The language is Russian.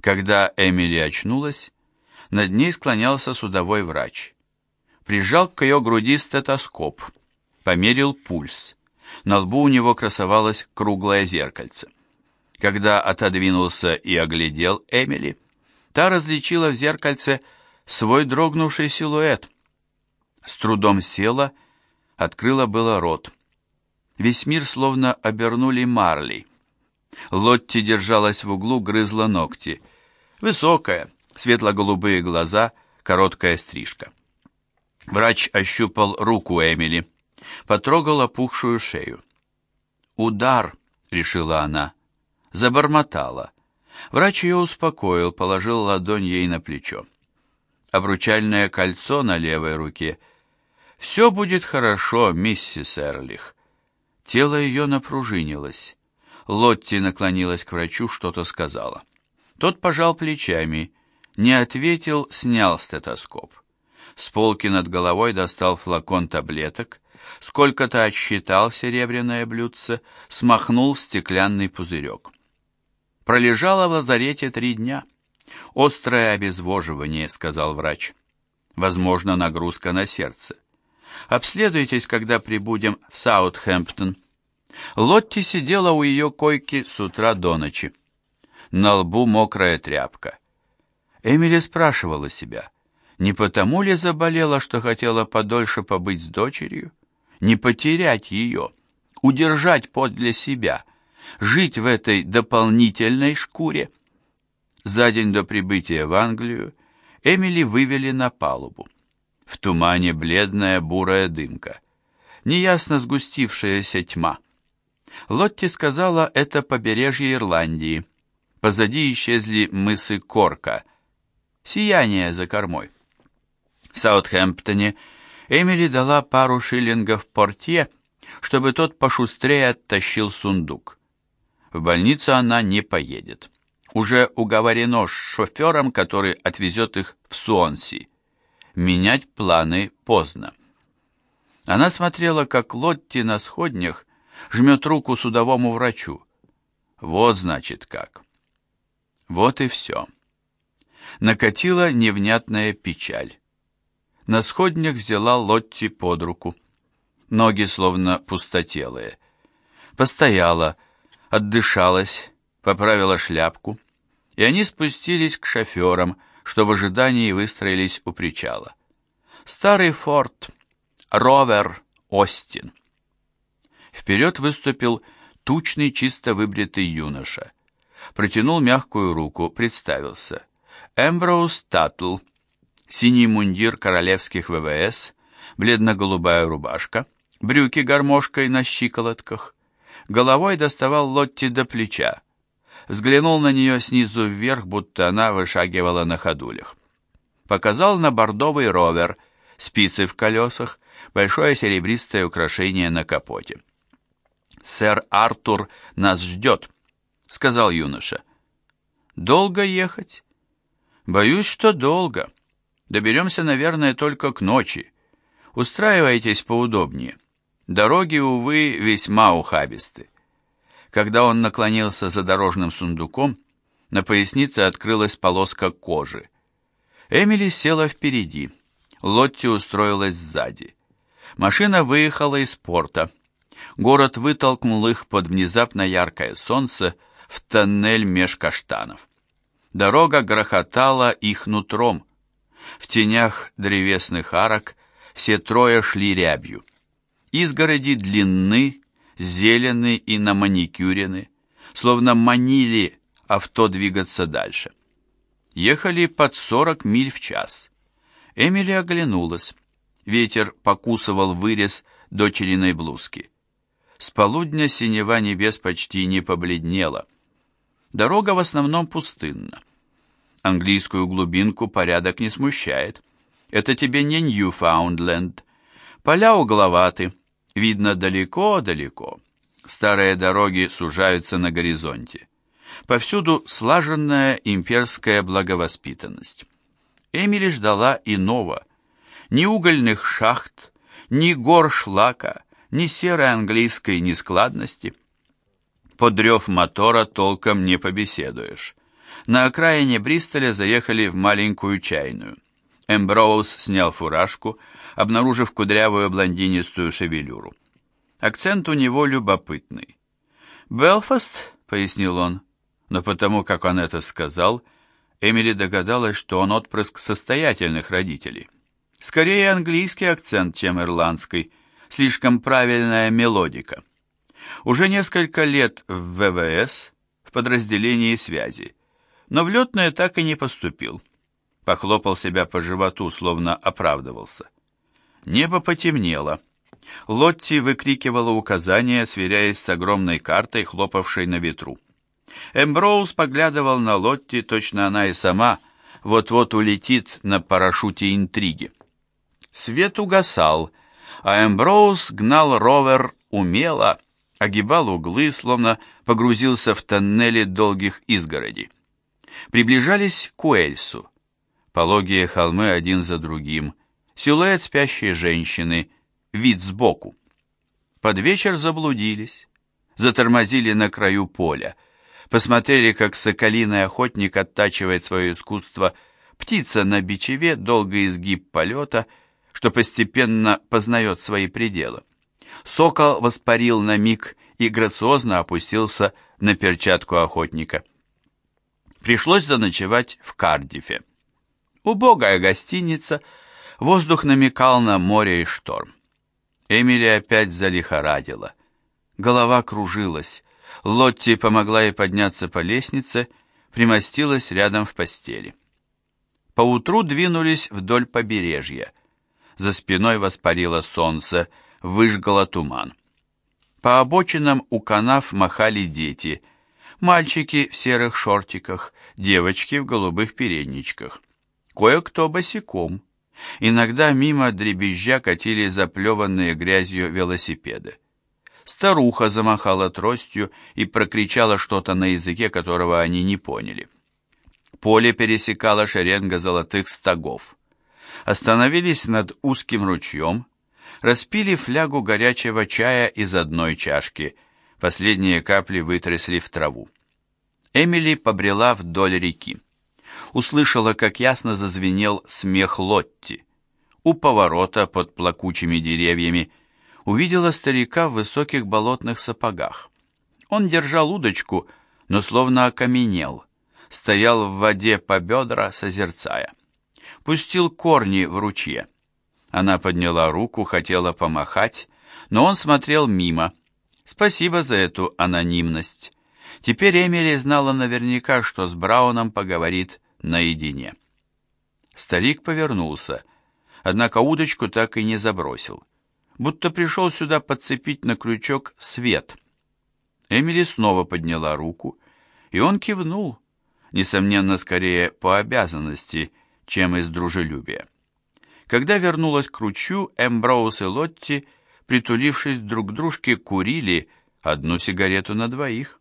Когда Эмили очнулась, над ней склонялся судовой врач. Прижал к ее груди стетоскоп, померил пульс. На лбу у него красовалось круглое зеркальце. Когда отодвинулся и оглядел Эмили, та различила в зеркальце свой дрогнувший силуэт. С трудом села, открыла было рот. Весь мир словно обернули марлей. Лотти держалась в углу, грызла ногти. Высокая, светло-голубые глаза, короткая стрижка. Врач ощупал руку Эмили, потрогал опухшую шею. «Удар», — решила она, забормотала. Врач ее успокоил, положил ладонь ей на плечо. Обручальное кольцо на левой руке. «Все будет хорошо, миссис Эрлих». Тело ее напружинилось. Лотти наклонилась к врачу, что-то сказала. Тот пожал плечами, не ответил, снял стетоскоп. С полки над головой достал флакон таблеток, сколько-то отсчитал в серебряное блюдце, смахнул в стеклянный пузырек. Пролежала в лазарете 3 дня. «Острое обезвоживание», — сказал врач. «Возможно, нагрузка на сердце. Обследуйтесь, когда прибудем в Саутгемптон». Лотти сидела у ее койки с утра до ночи. На лбу мокрая тряпка. Эмили спрашивала себя, не потому ли заболела, что хотела подольше побыть с дочерью, не потерять ее, удержать подле себя, жить в этой дополнительной шкуре. За день до прибытия в Англию Эмили вывели на палубу. В тумане бледная бурая дымка, неясно сгустившаяся тьма. Лотти сказала, это побережье Ирландии. Позади исчезли мысы Корка, сияние за кормой. В Саутгемптоне Эмили дала пару шиллингов портье, чтобы тот пошустрее оттащил сундук. В больницу она не поедет. Уже уговорено с шофером, который отвезет их в Суонси. Менять планы поздно. Она смотрела, как Лотти на сходнях жмет руку судовому врачу. Вот значит как. Вот и все. Накатила невнятная печаль. На сходнях взяла Лотти под руку. Ноги словно пустотелые. Постояла, отдышалась, поправила шляпку, и они спустились к шоферам, что в ожидании выстроились у причала. Старый форт, ровер Остин. Вперед выступил тучный, чисто выбритый юноша. Протянул мягкую руку, представился. Эмброуз Таттл, синий мундир королевских ВВС, бледно-голубая рубашка, брюки гармошкой на щиколотках. Головой доставал Лотти до плеча. Взглянул на нее снизу вверх, будто она вышагивала на ходулях. Показал на бордовый ровер, спицы в колесах, большое серебристое украшение на капоте. «Сэр Артур нас ждет», — сказал юноша. «Долго ехать?» «Боюсь, что долго. Доберемся, наверное, только к ночи. Устраивайтесь поудобнее. Дороги, увы, весьма ухабисты». Когда он наклонился за дорожным сундуком, на пояснице открылась полоска кожи. Эмили села впереди. Лотти устроилась сзади. Машина выехала из порта. Город вытолкнул их под внезапно яркое солнце в тоннель меж каштанов. Дорога грохотала их нутром. В тенях древесных арок все трое шли рябью. Изгороди длинны, зелены и наманикюрены, словно манили авто двигаться дальше. Ехали под 40 миль в час. Эмили оглянулась. Ветер покусывал вырез дочериной блузки. С полудня синева небес почти не побледнела. Дорога в основном пустынна. Английскую глубинку порядок не смущает. Это тебе не Ньюфаундленд. Поля угловаты, видно далеко-далеко. Старые дороги сужаются на горизонте. Повсюду слаженная имперская благовоспитанность. Эмили ждала иного. Ни угольных шахт, ни гор шлака, ни серой английской нескладности. Под рев мотора толком не побеседуешь. На окраине Бристоля заехали в маленькую чайную. Эмброуз снял фуражку, обнаружив кудрявую блондинистую шевелюру. Акцент у него любопытный. «Белфаст?» — пояснил он, но потому, как он это сказал, Эмили догадалась, что он отпрыск состоятельных родителей. Скорее английский акцент, чем ирландский, слишком правильная мелодика. Уже несколько лет в ВВС, в подразделении связи, но в летное так и не поступил. Похлопал себя по животу, словно оправдывался. Небо потемнело. Лотти выкрикивала указания, сверяясь с огромной картой, хлопавшей на ветру. Эмброуз поглядывал на Лотти, точно она и сама вот-вот улетит на парашюте интриги. Свет угасал, а Эмброуз гнал ровер умело, огибал углы, словно погрузился в тоннели долгих изгородей. Приближались к Уэльсу. Пологие холмы один за другим, силуэт спящей женщины, вид сбоку. Под вечер заблудились, затормозили на краю поля, посмотрели, как соколиный охотник оттачивает свое искусство, птица на бичеве, долгий изгиб полета, что постепенно познает свои пределы. Сокол воспарил на миг и грациозно опустился на перчатку охотника. Пришлось заночевать в Кардифе. Убогая гостиница, воздух намекал на море и шторм. Эмили опять залихорадила. Голова кружилась. Лотти помогла ей подняться по лестнице, примостилась рядом в постели. Поутру двинулись вдоль побережья. За спиной воспарило солнце, выжгало туман. По обочинам у канав махали дети. Мальчики в серых шортиках, девочки в голубых передничках. Кое-кто босиком. Иногда мимо дребезжа катили заплеванные грязью велосипеды. Старуха замахала тростью и прокричала что-то на языке, которого они не поняли. Поле пересекала шеренга золотых стогов. Остановились над узким ручьем, распили флягу горячего чая из одной чашки, последние капли вытрясли в траву. Эмили побрела вдоль реки. Услышала, как ясно зазвенел смех Лотти. У поворота под плакучими деревьями увидела старика в высоких болотных сапогах. Он держал удочку, но словно окаменел, стоял в воде по бедра, созерцая. Пустил корни в ручье. Она подняла руку, хотела помахать, но он смотрел мимо. Спасибо за эту анонимность. Теперь Эмили знала наверняка, что с Брауном поговорит наедине. Старик повернулся, однако удочку так и не забросил, будто пришел сюда подцепить на крючок свет. Эмили снова подняла руку, и он кивнул, несомненно, скорее по обязанности, чем из дружелюбия. Когда вернулась к ручью, Эмброуз и Лотти, притулившись друг к дружке, курили одну сигарету на двоих.